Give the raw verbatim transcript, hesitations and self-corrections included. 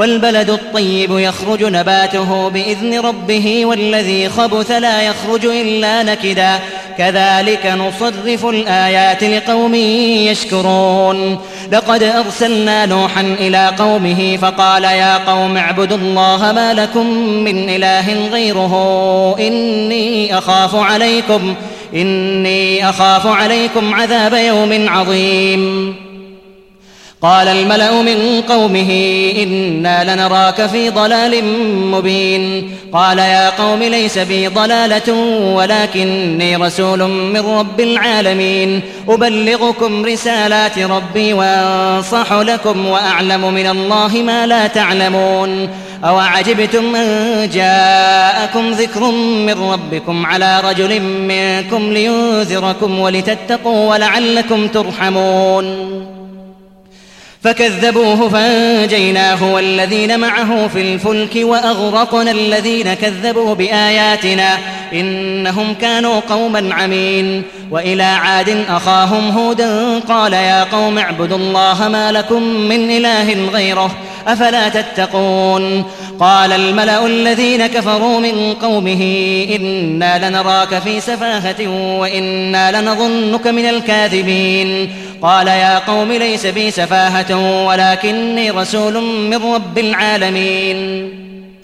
والبلد الطيب يخرج نباته بإذن ربه والذي خبث لا يخرج إلا نكدا كذلك نصرف الآيات لقوم يشكرون لقد أرسلنا نوحا إلى قومه فقال يا قوم اعبدوا الله ما لكم من إله غيره إني أخاف عليكم إني أخاف عليكم عذاب يوم عظيم قال الملأ من قومه إنا لنراك في ضلال مبين قال يا قوم ليس بي ضلالة ولكني رسول من رب العالمين أبلغكم رسالات ربي وأنصح لكم وأعلم من الله ما لا تعلمون أوعجبتم أن جاءكم ذكر من ربكم على رجل منكم لينذركم ولتتقوا ولعلكم ترحمون فكذبوه فأنجيناه والذين معه في الفلك وأغرقنا الذين كذبوا بآياتنا إنهم كانوا قوما عمين وإلى عاد أخاهم هودا قال يا قوم اعبدوا الله ما لكم من إله غيره أفلا تتقون قال الملأ الذين كفروا من قومه إنا لنراك في سفاهة وإنا لنظنك من الكاذبين قال يا قوم ليس بي سفاهة ولكني رسول من رب العالمين